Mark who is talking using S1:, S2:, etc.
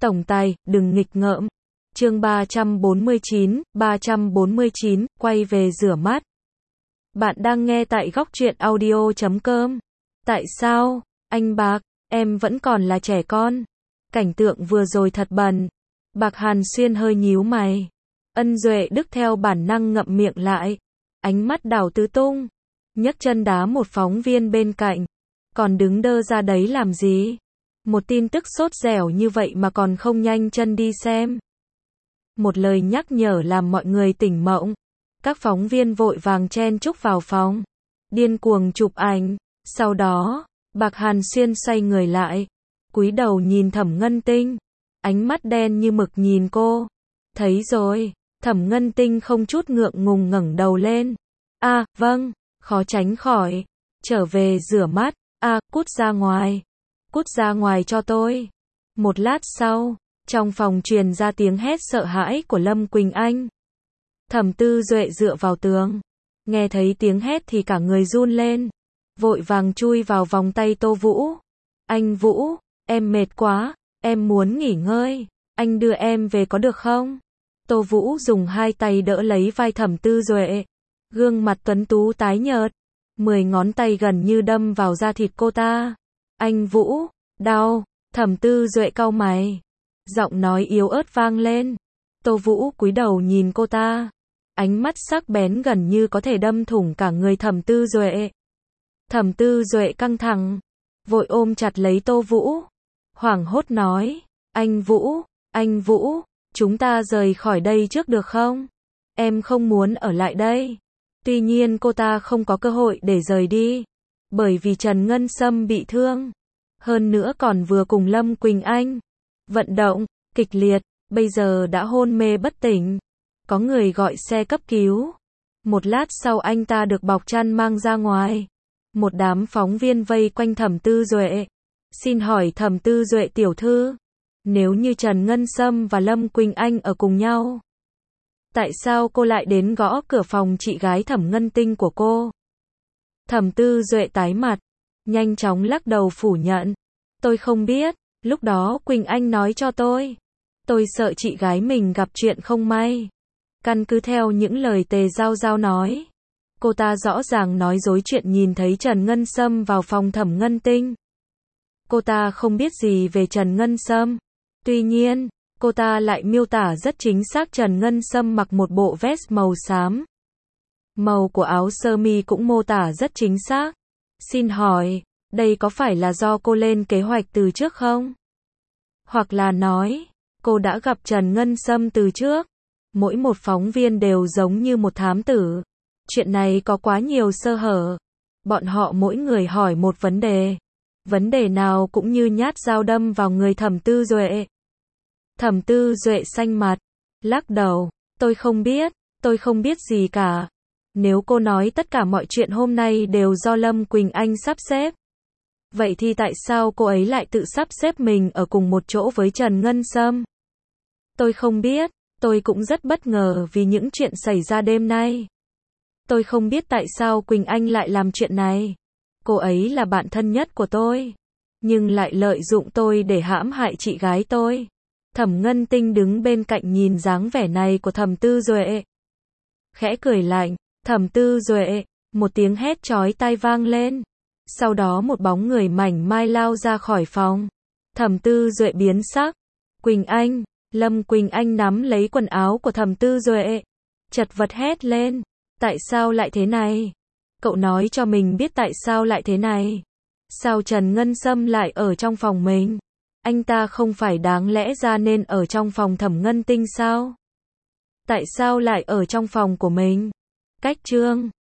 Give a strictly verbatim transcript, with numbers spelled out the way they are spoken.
S1: Tổng tài, đừng nghịch ngợm. Chương ba trăm bốn mươi chín, ba trăm bốn mươi chín, quay về rửa mắt. Bạn đang nghe tại góc truyện audio chấm com. Tại sao, anh Bạc, em vẫn còn là trẻ con? Cảnh tượng vừa rồi thật bẩn. Bạc Hàn Xuyên hơi nhíu mày. Ân Duệ Đức theo bản năng ngậm miệng lại. Ánh mắt đảo tứ tung. Nhấc chân đá một phóng viên bên cạnh. Còn đứng đơ ra đấy làm gì? Một tin tức sốt dẻo như vậy mà còn không nhanh chân đi xem. Một lời nhắc nhở làm mọi người tỉnh mộng. Các phóng viên vội vàng chen chúc vào phòng. Điên cuồng chụp ảnh. Sau đó, Bạc Hàn Xuyên xoay người lại. Cúi đầu nhìn Thẩm Ngân Tinh. Ánh mắt đen như mực nhìn cô. Thấy rồi, Thẩm Ngân Tinh không chút ngượng ngùng ngẩng đầu lên. À, vâng, khó tránh khỏi. Trở về rửa mắt. À, cút ra ngoài. Cút ra ngoài cho tôi. Một lát sau, trong phòng truyền ra tiếng hét sợ hãi của Lâm Quỳnh Anh. Thẩm Tư Duệ dựa vào tường. Nghe thấy tiếng hét thì cả người run lên. Vội vàng chui vào vòng tay Tô Vũ. Anh Vũ, em mệt quá, em muốn nghỉ ngơi. Anh đưa em về có được không? Tô Vũ dùng hai tay đỡ lấy vai Thẩm Tư Duệ. Gương mặt tuấn tú tái nhợt. Mười ngón tay gần như đâm vào da thịt cô ta. Anh Vũ, đau. Thẩm Tư Duệ cau mày. Giọng nói yếu ớt vang lên. Tô Vũ cúi đầu nhìn cô ta. Ánh mắt sắc bén gần như có thể đâm thủng cả người Thẩm Tư Duệ. Thẩm Tư Duệ căng thẳng, vội ôm chặt lấy Tô Vũ. Hoảng hốt nói, anh Vũ, anh Vũ, chúng ta rời khỏi đây trước được không? Em không muốn ở lại đây. Tuy nhiên cô ta không có cơ hội để rời đi. Bởi vì Trần Ngân Sâm bị thương. Hơn nữa còn vừa cùng Lâm Quỳnh Anh vận động, kịch liệt, bây giờ đã hôn mê bất tỉnh. Có người gọi xe cấp cứu. Một lát sau anh ta được bọc chăn mang ra ngoài. Một đám phóng viên vây quanh Thẩm Tư Duệ. Xin hỏi Thẩm Tư Duệ tiểu thư, nếu như Trần Ngân Sâm và Lâm Quỳnh Anh ở cùng nhau, tại sao cô lại đến gõ cửa phòng chị gái Thẩm Ngân Tinh của cô? Thẩm Tư Duệ tái mặt, nhanh chóng lắc đầu phủ nhận. Tôi không biết, lúc đó Quỳnh Anh nói cho tôi. Tôi sợ chị gái mình gặp chuyện không may. Căn cứ theo những lời Tề Giao Giao nói, cô ta rõ ràng nói dối chuyện nhìn thấy Trần Ngân Sâm vào phòng Thẩm Ngân Tinh. Cô ta không biết gì về Trần Ngân Sâm. Tuy nhiên, cô ta lại miêu tả rất chính xác Trần Ngân Sâm mặc một bộ vest màu xám. Màu của áo sơ mi cũng mô tả rất chính xác. Xin hỏi, đây có phải là do cô lên kế hoạch từ trước không? Hoặc là nói, cô đã gặp Trần Ngân Sâm từ trước? Mỗi một phóng viên đều giống như một thám tử. Chuyện này có quá nhiều sơ hở. Bọn họ mỗi người hỏi một vấn đề. Vấn đề nào cũng như nhát dao đâm vào người Thẩm Tư Duệ. Thẩm Tư Duệ xanh mặt, lắc đầu. Tôi không biết, tôi không biết gì cả. Nếu cô nói tất cả mọi chuyện hôm nay đều do Lâm Quỳnh Anh sắp xếp, vậy thì tại sao cô ấy lại tự sắp xếp mình ở cùng một chỗ với Trần Ngân Sâm? Tôi không biết, tôi cũng rất bất ngờ vì những chuyện xảy ra đêm nay. Tôi không biết tại sao Quỳnh Anh lại làm chuyện này. Cô ấy là bạn thân nhất của tôi, nhưng lại lợi dụng tôi để hãm hại chị gái tôi. Thẩm Ngân Tinh đứng bên cạnh nhìn dáng vẻ này của Thẩm Tư Duệ. Khẽ cười lạnh, Thẩm Tư Duệ, một tiếng hét chói tai vang lên. Sau đó một bóng người mảnh mai lao ra khỏi phòng. Thẩm Tư Duệ biến sắc. Quỳnh Anh, Lâm Quỳnh Anh nắm lấy quần áo của Thẩm Tư Duệ. Chật vật hét lên. Tại sao lại thế này? Cậu nói cho mình biết tại sao lại thế này. Sao Trần Ngân Sâm lại ở trong phòng mình? Anh ta không phải đáng lẽ ra nên ở trong phòng Thẩm Ngân Tinh sao? Tại sao lại ở trong phòng của mình? Cách chương